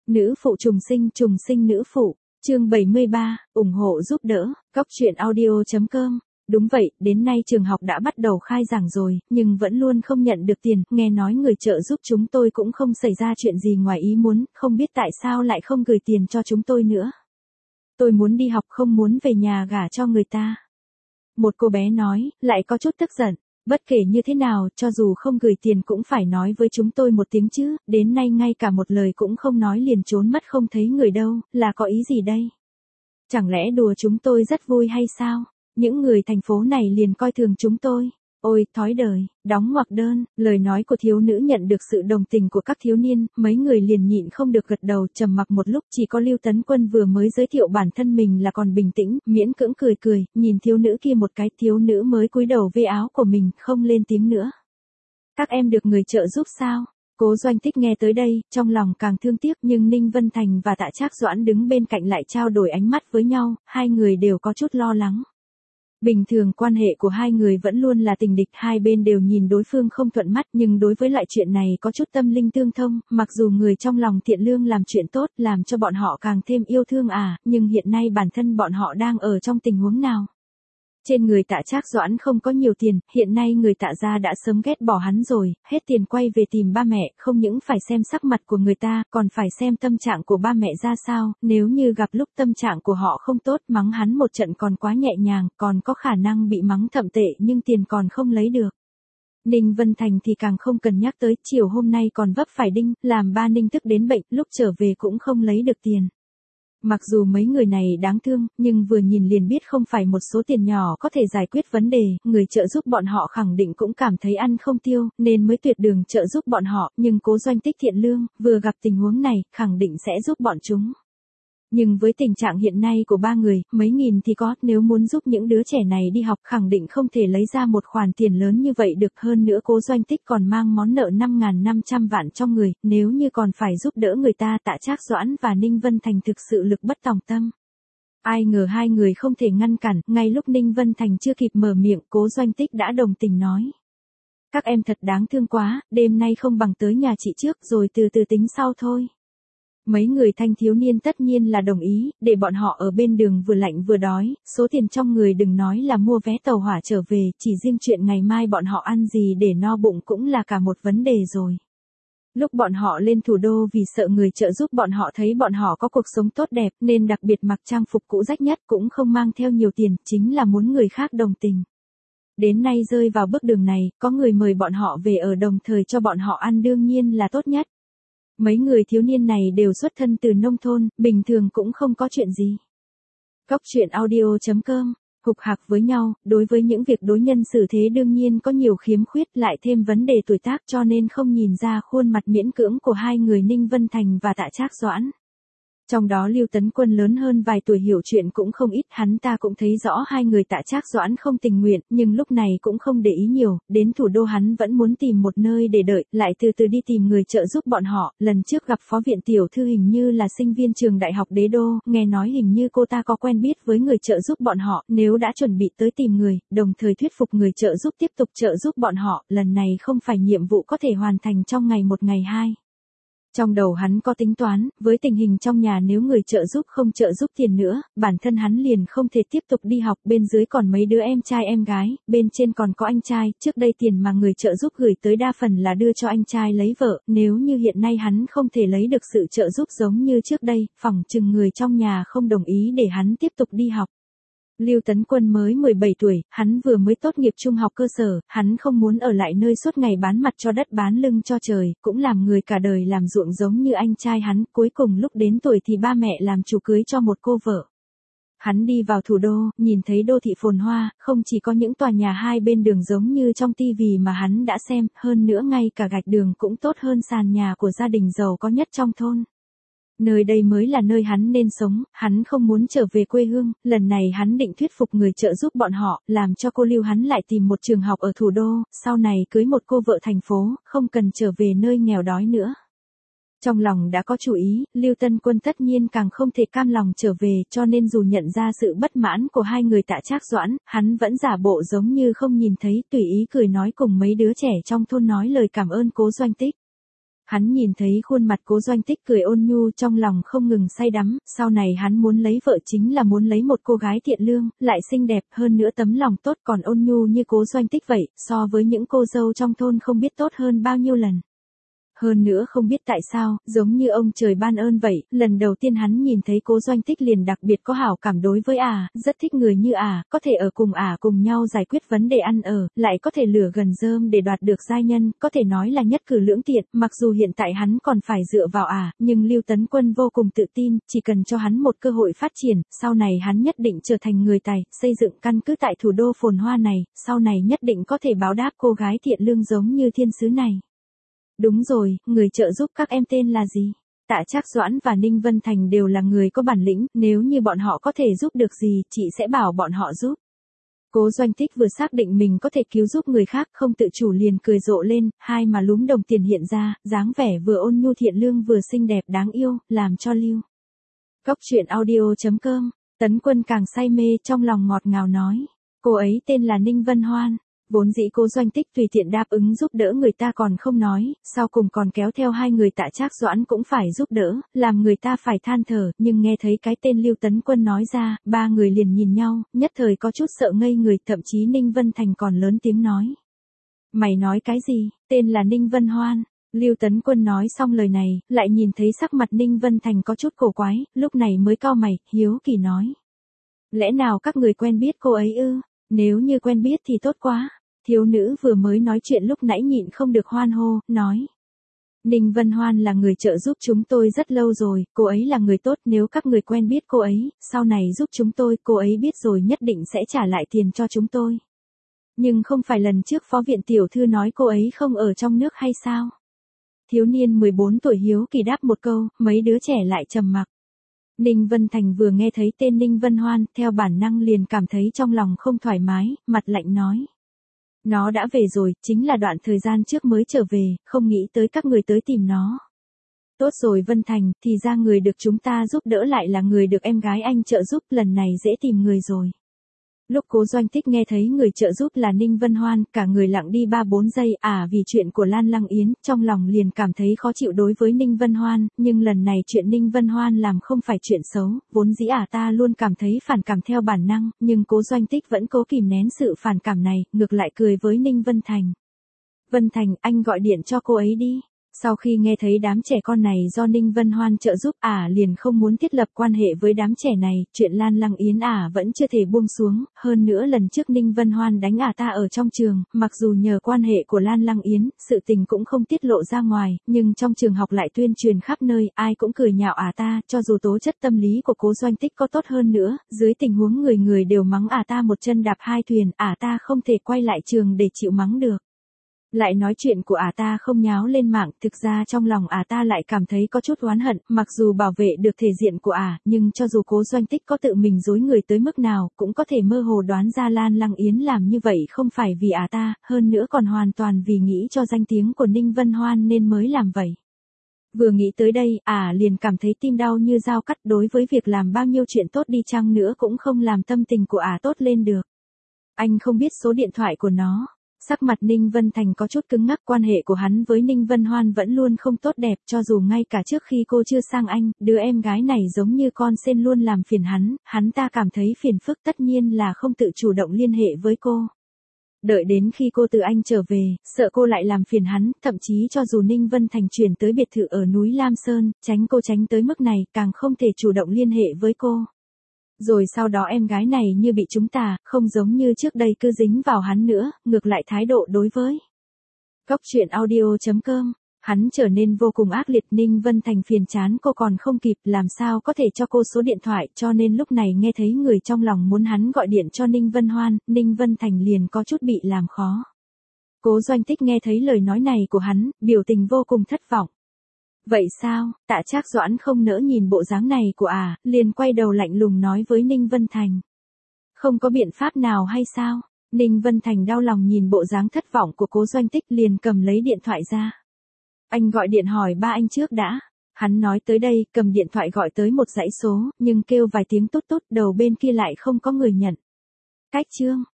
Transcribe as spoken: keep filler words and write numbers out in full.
Nữ phụ trùng sinh, trùng sinh nữ phụ. Chương bảy mươi ba, ủng hộ giúp đỡ. Góc truyện audio chấm com. Đúng vậy, đến nay trường học đã bắt đầu khai giảng rồi, nhưng vẫn luôn không nhận được tiền, nghe nói người trợ giúp chúng tôi cũng không xảy ra chuyện gì ngoài ý muốn, không biết tại sao lại không gửi tiền cho chúng tôi nữa. Tôi muốn đi học, không muốn về nhà gả cho người ta. Một cô bé nói, lại có chút tức giận. Bất kể như thế nào, cho dù không gửi tiền cũng phải nói với chúng tôi một tiếng chứ, đến nay ngay cả một lời cũng không nói liền trốn mất không thấy người đâu, là có ý gì đây? Chẳng lẽ đùa chúng tôi rất vui hay sao? Những người thành phố này liền coi thường chúng tôi. Ôi, thói đời, đóng ngoặc đơn, lời nói của thiếu nữ nhận được sự đồng tình của các thiếu niên, mấy người liền nhịn không được gật đầu, trầm mặc một lúc, chỉ có Lưu Tấn Quân vừa mới giới thiệu bản thân mình là còn bình tĩnh, miễn cưỡng cười cười, nhìn thiếu nữ kia một cái, thiếu nữ mới cúi đầu vê áo của mình, không lên tiếng nữa. Các em được người trợ giúp sao? Cố Doanh Tích nghe tới đây, trong lòng càng thương tiếc, nhưng Ninh Vân Thành và Tạ Trác Doãn đứng bên cạnh lại trao đổi ánh mắt với nhau, hai người đều có chút lo lắng. Bình thường quan hệ của hai người vẫn luôn là tình địch, hai bên đều nhìn đối phương không thuận mắt, nhưng đối với loại chuyện này có chút tâm linh tương thông, mặc dù người trong lòng thiện lương làm chuyện tốt, làm cho bọn họ càng thêm yêu thương à, nhưng hiện nay bản thân bọn họ đang ở trong tình huống nào? Trên người Tạ Trác Doãn không có nhiều tiền, hiện nay người Tạ gia đã sớm ghét bỏ hắn rồi, hết tiền quay về tìm ba mẹ, không những phải xem sắc mặt của người ta, còn phải xem tâm trạng của ba mẹ ra sao, nếu như gặp lúc tâm trạng của họ không tốt, mắng hắn một trận còn quá nhẹ nhàng, còn có khả năng bị mắng thậm tệ nhưng tiền còn không lấy được. Ninh Vân Thành thì càng không cần nhắc tới, chiều hôm nay còn vấp phải đinh, làm ba Ninh tức đến bệnh, lúc trở về cũng không lấy được tiền. Mặc dù mấy người này đáng thương, nhưng vừa nhìn liền biết không phải một số tiền nhỏ có thể giải quyết vấn đề, người trợ giúp bọn họ khẳng định cũng cảm thấy ăn không tiêu, nên mới tuyệt đường trợ giúp bọn họ, nhưng Cố Doanh Tích thiện lương, vừa gặp tình huống này, khẳng định sẽ giúp bọn chúng. Nhưng với tình trạng hiện nay của ba người, mấy nghìn thì có, nếu muốn giúp những đứa trẻ này đi học khẳng định không thể lấy ra một khoản tiền lớn như vậy được, hơn nữa Cố Doanh Tích còn mang món nợ năm nghìn năm trăm vạn trong người, nếu như còn phải giúp đỡ người ta, Tạ Trác Doãn và Ninh Vân Thành thực sự lực bất tòng tâm. Ai ngờ hai người không thể ngăn cản, ngay lúc Ninh Vân Thành chưa kịp mở miệng, Cố Doanh Tích đã đồng tình nói. Các em thật đáng thương quá, đêm nay không bằng tới nhà chị trước rồi từ từ tính sau thôi. Mấy người thanh thiếu niên tất nhiên là đồng ý, để bọn họ ở bên đường vừa lạnh vừa đói, số tiền trong người đừng nói là mua vé tàu hỏa trở về, chỉ riêng chuyện ngày mai bọn họ ăn gì để no bụng cũng là cả một vấn đề rồi. Lúc bọn họ lên thủ đô vì sợ người trợ giúp bọn họ thấy bọn họ có cuộc sống tốt đẹp nên đặc biệt mặc trang phục cũ rách nhất, cũng không mang theo nhiều tiền, chính là muốn người khác đồng tình. Đến nay rơi vào bước đường này, có người mời bọn họ về ở đồng thời cho bọn họ ăn đương nhiên là tốt nhất. Mấy người thiếu niên này đều xuất thân từ nông thôn, bình thường cũng không có chuyện gì. Góc truyện audio chấm com, hục hạc với nhau, đối với những việc đối nhân xử thế đương nhiên có nhiều khiếm khuyết, lại thêm vấn đề tuổi tác cho nên không nhìn ra khuôn mặt miễn cưỡng của hai người Ninh Vân Thành và Tạ Trác Doãn. Trong đó Lưu Tấn Quân lớn hơn vài tuổi, hiểu chuyện cũng không ít, hắn ta cũng thấy rõ hai người Tạ Trác Doãn không tình nguyện, nhưng lúc này cũng không để ý nhiều, đến thủ đô hắn vẫn muốn tìm một nơi để đợi, lại từ từ đi tìm người trợ giúp bọn họ, lần trước gặp phó viện tiểu thư hình như là sinh viên trường đại học Đế Đô, nghe nói hình như cô ta có quen biết với người trợ giúp bọn họ, nếu đã chuẩn bị tới tìm người, đồng thời thuyết phục người trợ giúp tiếp tục trợ giúp bọn họ, lần này không phải nhiệm vụ có thể hoàn thành trong ngày một ngày hai. Trong đầu hắn có tính toán, với tình hình trong nhà nếu người trợ giúp không trợ giúp tiền nữa, bản thân hắn liền không thể tiếp tục đi học, bên dưới còn mấy đứa em trai em gái, bên trên còn có anh trai, trước đây tiền mà người trợ giúp gửi tới đa phần là đưa cho anh trai lấy vợ, nếu như hiện nay hắn không thể lấy được sự trợ giúp giống như trước đây, phỏng chừng người trong nhà không đồng ý để hắn tiếp tục đi học. Lưu Tấn Quân mới mười bảy tuổi, hắn vừa mới tốt nghiệp trung học cơ sở, hắn không muốn ở lại nơi suốt ngày bán mặt cho đất bán lưng cho trời, cũng làm người cả đời làm ruộng giống như anh trai hắn, cuối cùng lúc đến tuổi thì ba mẹ làm chủ cưới cho một cô vợ. Hắn đi vào thủ đô, nhìn thấy đô thị phồn hoa, không chỉ có những tòa nhà hai bên đường giống như trong tivi mà hắn đã xem, hơn nữa ngay cả gạch đường cũng tốt hơn sàn nhà của gia đình giàu có nhất trong thôn. Nơi đây mới là nơi hắn nên sống, hắn không muốn trở về quê hương, lần này hắn định thuyết phục người trợ giúp bọn họ, làm cho cô Lưu hắn lại tìm một trường học ở thủ đô, sau này cưới một cô vợ thành phố, không cần trở về nơi nghèo đói nữa. Trong lòng đã có chủ ý, Lưu Tân Quân tất nhiên càng không thể cam lòng trở về, cho nên dù nhận ra sự bất mãn của hai người Tạ Trác Doãn, hắn vẫn giả bộ giống như không nhìn thấy, tùy ý cười nói cùng mấy đứa trẻ trong thôn nói lời cảm ơn Cố Doanh Tích. Hắn nhìn thấy khuôn mặt Cố Doanh Tích cười ôn nhu trong lòng không ngừng say đắm, sau này hắn muốn lấy vợ chính là muốn lấy một cô gái thiện lương, lại xinh đẹp hơn nữa tấm lòng tốt còn ôn nhu như Cố Doanh Tích vậy, so với những cô dâu trong thôn không biết tốt hơn bao nhiêu lần. Hơn nữa không biết tại sao, giống như ông trời ban ơn vậy, lần đầu tiên hắn nhìn thấy Cố Doanh Tích liền đặc biệt có hảo cảm đối với ả, rất thích người như ả, có thể ở cùng ả cùng nhau giải quyết vấn đề ăn ở, lại có thể lửa gần rơm để đoạt được giai nhân, có thể nói là nhất cử lưỡng tiện, mặc dù hiện tại hắn còn phải dựa vào ả, nhưng Lưu Tấn Quân vô cùng tự tin, chỉ cần cho hắn một cơ hội phát triển, sau này hắn nhất định trở thành người tài, xây dựng căn cứ tại thủ đô phồn hoa này, sau này nhất định có thể báo đáp cô gái thiện lương giống như thiên sứ này. Đúng rồi, người trợ giúp các em tên là gì? Tạ Trác Doãn và Ninh Vân Thành đều là người có bản lĩnh, nếu như bọn họ có thể giúp được gì, chị sẽ bảo bọn họ giúp. Cố Doanh Tích vừa xác định mình có thể cứu giúp người khác, không tự chủ liền cười rộ lên, hai mà lúm đồng tiền hiện ra, dáng vẻ vừa ôn nhu thiện lương vừa xinh đẹp đáng yêu, làm cho Lưu. Cốc truyện audio chấm com, Tấn Quân càng say mê trong lòng ngọt ngào nói. Cô ấy tên là Ninh Vân Hoan. Vốn dĩ Cố Doanh Tích tùy tiện đáp ứng giúp đỡ người ta còn không nói, sau cùng còn kéo theo hai người Tạ Trác Doãn cũng phải giúp đỡ, làm người ta phải than thở, nhưng nghe thấy cái tên Lưu Tấn Quân nói ra, ba người liền nhìn nhau, nhất thời có chút sợ ngây người, thậm chí Ninh Vân Thành còn lớn tiếng nói. Mày nói cái gì, tên là Ninh Vân Hoan. Lưu Tấn Quân nói xong lời này, lại nhìn thấy sắc mặt Ninh Vân Thành có chút cổ quái, lúc này mới cau mày, hiếu kỳ nói. Lẽ nào các người quen biết cô ấy ư? Nếu như quen biết thì tốt quá. Thiếu nữ vừa mới nói chuyện lúc nãy nhịn không được hoan hô, nói. Ninh Vân Hoan là người trợ giúp chúng tôi rất lâu rồi, cô ấy là người tốt, nếu các người quen biết cô ấy, sau này giúp chúng tôi, cô ấy biết rồi nhất định sẽ trả lại tiền cho chúng tôi. Nhưng không phải lần trước phó viện tiểu thư nói cô ấy không ở trong nước hay sao? Thiếu niên mười bốn tuổi hiếu kỳ đáp một câu, mấy đứa trẻ lại trầm mặc. Ninh Vân Thành vừa nghe thấy tên Ninh Vân Hoan, theo bản năng liền cảm thấy trong lòng không thoải mái, mặt lạnh nói. Nó đã về rồi, chính là đoạn thời gian trước mới trở về, không nghĩ tới các người tới tìm nó. Tốt rồi Vân Thành, thì ra người được chúng ta giúp đỡ lại là người được em gái anh trợ giúp, lần này dễ tìm người rồi. Lúc Cố Doanh Tích nghe thấy người trợ giúp là Ninh Vân Hoan, cả người lặng đi ba bốn giây, à vì chuyện của Lan Lăng Yến, trong lòng liền cảm thấy khó chịu đối với Ninh Vân Hoan, nhưng lần này chuyện Ninh Vân Hoan làm không phải chuyện xấu, vốn dĩ à ta luôn cảm thấy phản cảm theo bản năng, nhưng Cố Doanh Tích vẫn cố kìm nén sự phản cảm này, ngược lại cười với Ninh Vân Thành. Vân Thành, anh gọi điện cho cô ấy đi. Sau khi nghe thấy đám trẻ con này do Ninh Vân Hoan trợ giúp ả à liền không muốn thiết lập quan hệ với đám trẻ này, chuyện Lan Lăng Yến ả à vẫn chưa thể buông xuống, hơn nữa lần trước Ninh Vân Hoan đánh ả à ta ở trong trường, mặc dù nhờ quan hệ của Lan Lăng Yến, sự tình cũng không tiết lộ ra ngoài, nhưng trong trường học lại tuyên truyền khắp nơi, ai cũng cười nhạo ả à ta, cho dù tố chất tâm lý của Cố Doanh Tích có tốt hơn nữa, dưới tình huống người người đều mắng ả à ta một chân đạp hai thuyền, ả à ta không thể quay lại trường để chịu mắng được. Lại nói chuyện của ả ta không nháo lên mạng, thực ra trong lòng ả ta lại cảm thấy có chút oán hận, mặc dù bảo vệ được thể diện của ả, nhưng cho dù Cố Doanh Tích có tự mình dối người tới mức nào, cũng có thể mơ hồ đoán ra Lan Lăng Yến làm như vậy không phải vì ả ta, hơn nữa còn hoàn toàn vì nghĩ cho danh tiếng của Ninh Vân Hoan nên mới làm vậy. Vừa nghĩ tới đây, ả liền cảm thấy tim đau như dao cắt, đối với việc làm bao nhiêu chuyện tốt đi chăng nữa cũng không làm tâm tình của ả tốt lên được. Anh không biết số điện thoại của nó. Sắc mặt Ninh Vân Thành có chút cứng ngắc, quan hệ của hắn với Ninh Vân Hoan vẫn luôn không tốt đẹp, cho dù ngay cả trước khi cô chưa sang Anh, đứa em gái này giống như con sen luôn làm phiền hắn, hắn ta cảm thấy phiền phức tất nhiên là không tự chủ động liên hệ với cô. Đợi đến khi cô từ Anh trở về, sợ cô lại làm phiền hắn, thậm chí cho dù Ninh Vân Thành chuyển tới biệt thự ở núi Lam Sơn, tránh cô tránh tới mức này, càng không thể chủ động liên hệ với cô. Rồi sau đó em gái này như bị trúng tà, không giống như trước đây cứ dính vào hắn nữa, ngược lại thái độ đối với. Cốc truyện audio chấm com, hắn trở nên vô cùng ác liệt. Ninh Vân Thành phiền chán cô còn không kịp, làm sao có thể cho cô số điện thoại, cho nên lúc này nghe thấy người trong lòng muốn hắn gọi điện cho Ninh Vân Hoan, Ninh Vân Thành liền có chút bị làm khó. Cố Doanh Tích nghe thấy lời nói này của hắn, biểu tình vô cùng thất vọng. Vậy sao, Tạ Trác Doãn không nỡ nhìn bộ dáng này của ả, à, liền quay đầu lạnh lùng nói với Ninh Vân Thành. Không có biện pháp nào hay sao? Ninh Vân Thành đau lòng nhìn bộ dáng thất vọng của Cố Doanh Tích liền cầm lấy điện thoại ra. Anh gọi điện hỏi ba anh trước đã. Hắn nói tới đây, cầm điện thoại gọi tới một dãy số, nhưng kêu vài tiếng tút tút, đầu bên kia lại không có người nhận. Cách chương.